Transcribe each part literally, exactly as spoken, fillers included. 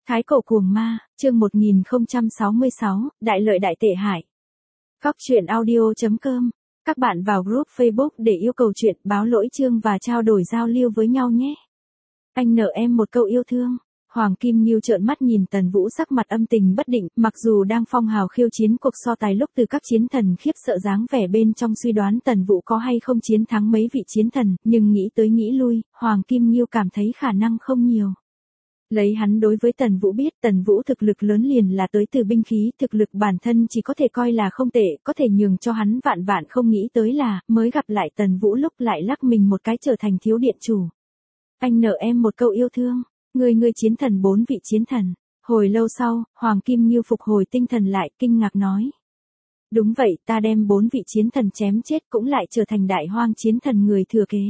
Thái cổ cuồng ma, chương một nghìn không trăm sáu mươi sáu, đại lợi đại tệ hại. Góc truyện audio chấm com. Các bạn vào group Facebook để yêu cầu chuyện, báo lỗi chương và trao đổi giao lưu với nhau nhé. Anh nợ em một câu yêu thương. Hoàng Kim Nghiêu trợn mắt nhìn Tần Vũ sắc mặt âm tình bất định, mặc dù đang phong hào khiêu chiến cuộc so tài lúc từ các chiến thần khiếp sợ dáng vẻ bên trong suy đoán Tần Vũ có hay không chiến thắng mấy vị chiến thần, nhưng nghĩ tới nghĩ lui, Hoàng Kim Nghiêu cảm thấy khả năng không nhiều. Lấy hắn đối với Tần Vũ biết, Tần Vũ thực lực lớn liền là tới từ binh khí, thực lực bản thân chỉ có thể coi là không tệ, có thể nhường cho hắn vạn vạn không nghĩ tới là, mới gặp lại Tần Vũ lúc lại lắc mình một cái trở thành thiếu điện chủ. Anh nợ em một câu yêu thương. Người người chiến thần bốn vị chiến thần. Hồi lâu sau, Hoàng Kim Nghiêu phục hồi tinh thần lại, kinh ngạc nói. Đúng vậy, ta đem bốn vị chiến thần chém chết cũng lại trở thành đại hoang chiến thần người thừa kế.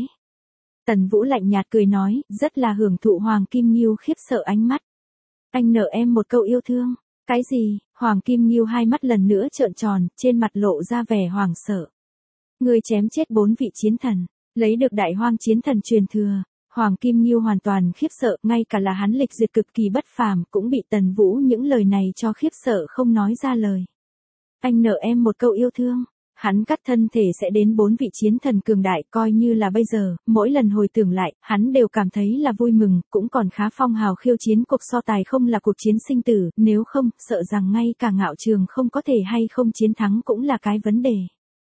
Tần Vũ lạnh nhạt cười nói, rất là hưởng thụ Hoàng Kim Nghiêu khiếp sợ ánh mắt. Anh nợ em một câu yêu thương. Cái gì? Hoàng Kim Nghiêu hai mắt lần nữa trợn tròn, trên mặt lộ ra vẻ hoảng sợ. Người chém chết bốn vị chiến thần, lấy được đại hoang chiến thần truyền thừa. Hoàng Kim Nghiêu hoàn toàn khiếp sợ, ngay cả là hắn lịch duyệt cực kỳ bất phàm cũng bị Tần Vũ những lời này cho khiếp sợ không nói ra lời. Anh nợ em một câu yêu thương. Hắn cắt thân thể sẽ đến bốn vị chiến thần cường đại, coi như là bây giờ, mỗi lần hồi tưởng lại, hắn đều cảm thấy là vui mừng, cũng còn khá phong hào khiêu chiến cuộc so tài không là cuộc chiến sinh tử, nếu không, sợ rằng ngay cả ngạo trường không có thể hay không chiến thắng cũng là cái vấn đề.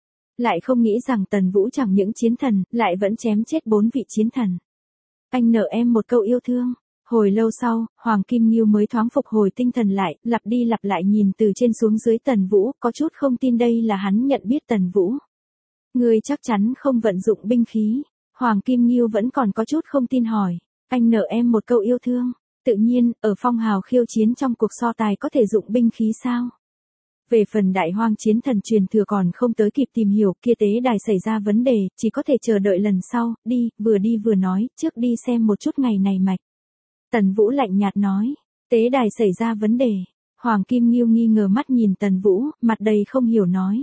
Lại không nghĩ rằng Tần Vũ chẳng những chiến thần, lại vẫn chém chết bốn vị chiến thần. Anh nợ em một câu yêu thương. Hồi lâu sau, Hoàng Kim Nghiêu mới thoáng phục hồi tinh thần lại, lặp đi lặp lại nhìn từ trên xuống dưới Tần Vũ, có chút không tin đây là hắn nhận biết Tần Vũ. Ngươi chắc chắn không vận dụng binh khí. Hoàng Kim Nghiêu vẫn còn có chút không tin hỏi. Anh nợ em một câu yêu thương. Tự nhiên, ở phong hào khiêu chiến trong cuộc so tài có thể dụng binh khí sao? Về phần đại hoang chiến thần truyền thừa còn không tới kịp tìm hiểu, kia tế đài xảy ra vấn đề, chỉ có thể chờ đợi lần sau, đi, vừa đi vừa nói, trước đi xem một chút ngày này mạch. Tần Vũ lạnh nhạt nói, tế đài xảy ra vấn đề. Hoàng Kim Nghiêu nghi ngờ mắt nhìn Tần Vũ, mặt đầy không hiểu nói.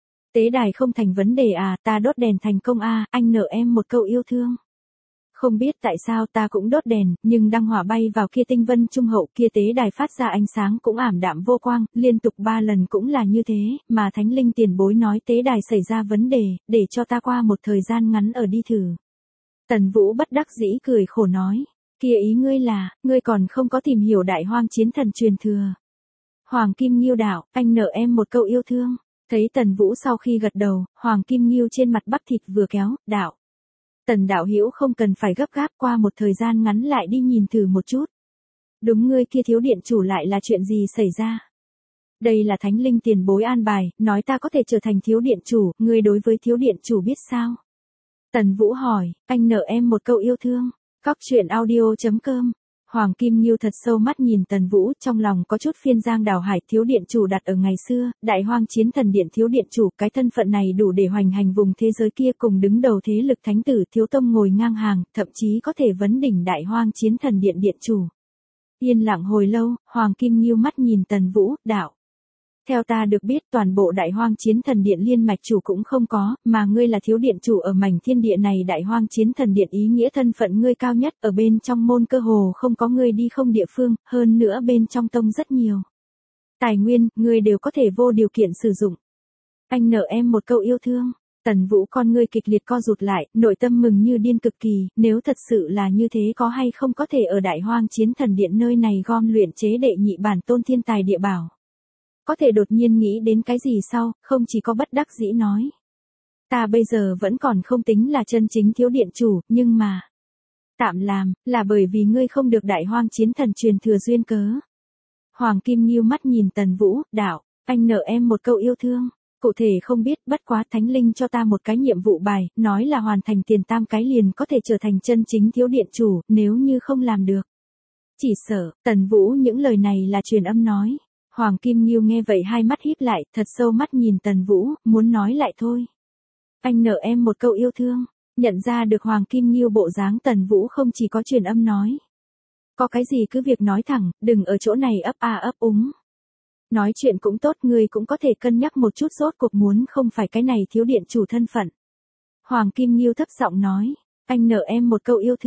Tế đài không thành vấn đề à, ta đốt đèn thành công à, anh nợ em một câu yêu thương. Không biết tại sao ta cũng đốt đèn, nhưng đăng hỏa bay vào kia tinh vân trung hậu, kia tế đài phát ra ánh sáng cũng ảm đạm vô quang, liên tục ba lần cũng là như thế, mà Thánh Linh tiền bối nói tế đài xảy ra vấn đề, để cho ta qua một thời gian ngắn ở đi thử. Tần Vũ bất đắc dĩ cười khổ nói, kia ý ngươi là, ngươi còn không có tìm hiểu đại hoang chiến thần truyền thừa. Hoàng Kim Nghiêu đạo, anh nợ em một câu yêu thương. Thấy Tần Vũ sau khi gật đầu, Hoàng Kim Nghiêu trên mặt bắp thịt vừa kéo, đạo. Tần đạo hữu không cần phải gấp gáp, qua một thời gian ngắn lại đi nhìn thử một chút. Đúng, ngươi kia thiếu điện chủ lại là chuyện gì xảy ra? Đây là Thánh Linh tiền bối an bài, nói ta có thể trở thành thiếu điện chủ, ngươi đối với thiếu điện chủ biết sao? Tần Vũ hỏi, anh nợ em một câu yêu thương. Góc truyện audio chấm com. Hoàng Kim Nghiêu thật sâu mắt nhìn Tần Vũ, trong lòng có chút phiên giang đào hải, thiếu điện chủ đặt ở ngày xưa, đại hoang chiến thần điện thiếu điện chủ, cái thân phận này đủ để hoành hành vùng thế giới kia, cùng đứng đầu thế lực thánh tử thiếu tông ngồi ngang hàng, thậm chí có thể vấn đỉnh đại hoang chiến thần điện điện chủ. Yên lặng hồi lâu, Hoàng Kim Nghiêu mắt nhìn Tần Vũ, đạo. Theo ta được biết, toàn bộ đại hoang chiến thần điện liên mạch chủ cũng không có, mà ngươi là thiếu điện chủ ở mảnh thiên địa này, đại hoang chiến thần điện ý nghĩa thân phận ngươi cao nhất, ở bên trong môn cơ hồ không có ngươi đi không địa phương, hơn nữa bên trong tông rất nhiều tài nguyên, ngươi đều có thể vô điều kiện sử dụng. Anh nợ em một câu yêu thương. Tần Vũ con ngươi kịch liệt co rụt lại, nội tâm mừng như điên cực kỳ, nếu thật sự là như thế có hay không có thể ở đại hoang chiến thần điện nơi này gom luyện chế đệ nhị bản tôn thiên tài địa bảo. Có thể đột nhiên nghĩ đến cái gì sau, không chỉ có bất đắc dĩ nói. Ta bây giờ vẫn còn không tính là chân chính thiếu điện chủ, nhưng mà. Tạm làm, là bởi vì ngươi không được đại hoang chiến thần truyền thừa duyên cớ. Hoàng Kim Nghiêu mắt nhìn Tần Vũ, đạo, anh nợ em một câu yêu thương. Cụ thể không biết, bất quá Thánh Linh cho ta một cái nhiệm vụ bài, nói là hoàn thành tiền tam cái liền có thể trở thành chân chính thiếu điện chủ, nếu như không làm được. Chỉ sợ, Tần Vũ những lời này là truyền âm nói. Hoàng Kim Nghiêu nghe vậy hai mắt híp lại, thật sâu mắt nhìn Tần Vũ, muốn nói lại thôi. Anh nợ em một câu yêu thương. Nhận ra được Hoàng Kim Nghiêu bộ dáng, Tần Vũ không chỉ có truyền âm nói. Có cái gì cứ việc nói thẳng, đừng ở chỗ này ấp a ấp úng. Nói chuyện cũng tốt, ngươi cũng có thể cân nhắc một chút, rốt cuộc muốn không phải cái này thiếu điện chủ thân phận. Hoàng Kim Nghiêu thấp giọng nói, anh nợ em một câu yêu thương.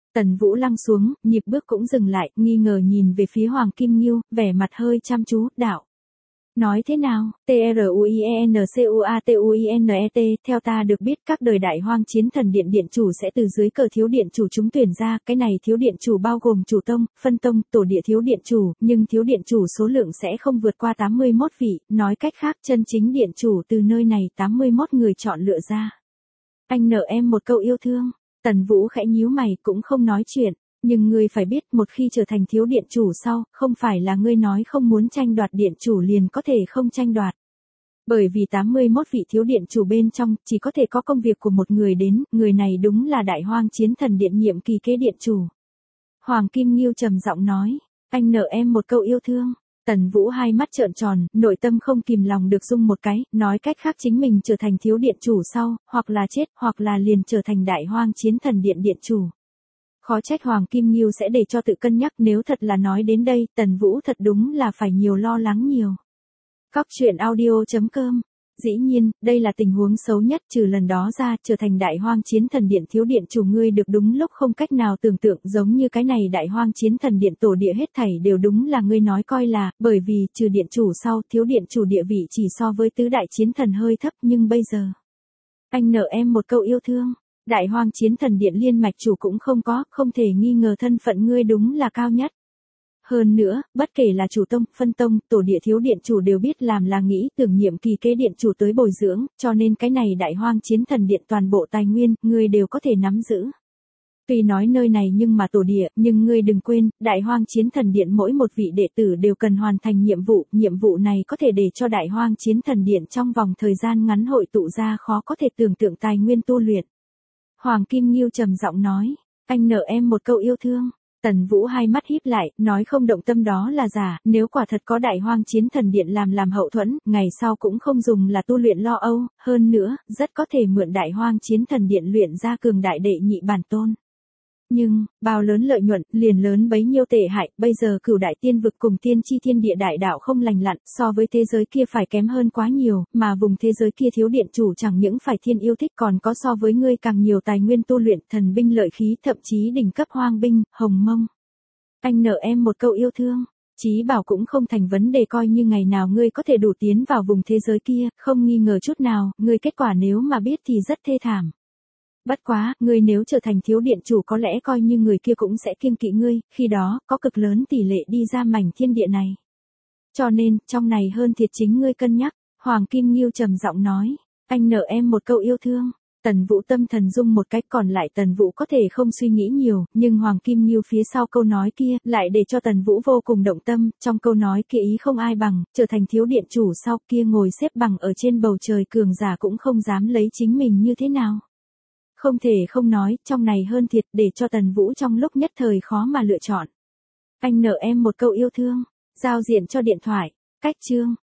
Tần Vũ lăng xuống, nhịp bước cũng dừng lại, nghi ngờ nhìn về phía Hoàng Kim Nghiêu, vẻ mặt hơi chăm chú, đạo. Nói thế nào, T R U I E N C U A T U I N E T, theo ta được biết các đời đại hoang chiến thần điện điện chủ sẽ từ dưới cờ thiếu điện chủ chúng tuyển ra, cái này thiếu điện chủ bao gồm chủ tông, phân tông, tổ địa thiếu điện chủ, nhưng thiếu điện chủ số lượng sẽ không vượt qua tám mươi mốt vị, nói cách khác chân chính điện chủ từ nơi này tám mươi mốt người chọn lựa ra. Anh nợ em một câu yêu thương, Tần Vũ khẽ nhíu mày cũng không nói chuyện. Nhưng ngươi phải biết một khi trở thành thiếu điện chủ sau, không phải là ngươi nói không muốn tranh đoạt điện chủ liền có thể không tranh đoạt. Bởi vì tám mươi mốt vị thiếu điện chủ bên trong, chỉ có thể có công việc của một người đến, người này đúng là đại hoang chiến thần điện nhiệm kỳ kế điện chủ. Hoàng Kim Nghiêu trầm giọng nói, anh nợ em một câu yêu thương. Tần Vũ hai mắt trợn tròn, nội tâm không kìm lòng được rung một cái, nói cách khác chính mình trở thành thiếu điện chủ sau, hoặc là chết, hoặc là liền trở thành đại hoang chiến thần điện điện chủ. Khó trách Hoàng Kim Nghiêu sẽ để cho tự cân nhắc, nếu thật là nói đến đây, Tần Vũ thật đúng là phải nhiều lo lắng nhiều. Cóc truyện audio chấm com. Dĩ nhiên, đây là tình huống xấu nhất, trừ lần đó ra, trở thành đại hoang chiến thần điện thiếu điện chủ ngươi được đúng lúc không cách nào tưởng tượng, giống như cái này đại hoang chiến thần điện tổ địa hết thảy đều đúng là ngươi nói coi là, bởi vì, trừ điện chủ sau, thiếu điện chủ địa vị chỉ so với tứ đại chiến thần hơi thấp, nhưng bây giờ. Anh nợ em một câu yêu thương. Đại hoang chiến thần điện liên mạch chủ cũng không có, không thể nghi ngờ thân phận ngươi đúng là cao nhất. Hơn nữa, bất kể là chủ tông, phân tông, tổ địa thiếu điện chủ đều biết làm là nghĩ tưởng nhiệm kỳ kế điện chủ tới bồi dưỡng, cho nên cái này đại hoang chiến thần điện toàn bộ tài nguyên, ngươi đều có thể nắm giữ. Tuy nói nơi này nhưng mà tổ địa, nhưng ngươi đừng quên, đại hoang chiến thần điện mỗi một vị đệ tử đều cần hoàn thành nhiệm vụ, nhiệm vụ này có thể để cho đại hoang chiến thần điện trong vòng thời gian ngắn hội tụ ra khó có thể tưởng tượng tài nguyên tu luyện. Hoàng Kim Nghiêu trầm giọng nói, anh nợ em một câu yêu thương. Tần Vũ hai mắt híp lại, nói không động tâm đó là giả, nếu quả thật có đại hoang chiến thần điện làm làm hậu thuẫn, ngày sau cũng không dùng là tu luyện lo âu, hơn nữa, rất có thể mượn đại hoang chiến thần điện luyện ra cường đại đệ nhị bản tôn. Nhưng, bao lớn lợi nhuận, liền lớn bấy nhiêu tệ hại, bây giờ cửu đại tiên vực cùng tiên chi thiên địa đại đạo không lành lặn, so với thế giới kia phải kém hơn quá nhiều, mà vùng thế giới kia thiếu điện chủ chẳng những phải thiên yêu thích còn có so với ngươi càng nhiều tài nguyên tu luyện, thần binh lợi khí, thậm chí đỉnh cấp hoang binh, hồng mông. Anh nợ em một câu yêu thương, chí bảo cũng không thành vấn đề, coi như ngày nào ngươi có thể đủ tiến vào vùng thế giới kia, không nghi ngờ chút nào, ngươi kết quả nếu mà biết thì rất thê thảm. Bất quá, ngươi nếu trở thành thiếu điện chủ có lẽ coi như người kia cũng sẽ kiêng kỵ ngươi, khi đó, có cực lớn tỷ lệ đi ra mảnh thiên địa này. Cho nên, trong này hơn thiệt chính ngươi cân nhắc, Hoàng Kim Nghiêu trầm giọng nói, anh nợ em một câu yêu thương. Tần Vũ tâm thần rung một cách, còn lại Tần Vũ có thể không suy nghĩ nhiều, nhưng Hoàng Kim Nghiêu phía sau câu nói kia, lại để cho Tần Vũ vô cùng động tâm, trong câu nói kia ý không ai bằng, trở thành thiếu điện chủ sau kia ngồi xếp bằng ở trên bầu trời cường giả cũng không dám lấy chính mình như thế nào. Không thể không nói, trong này hơn thiệt, để cho Tần Vũ trong lúc nhất thời khó mà lựa chọn. Anh nợ em một câu yêu thương, giao diện cho điện thoại, cách chương.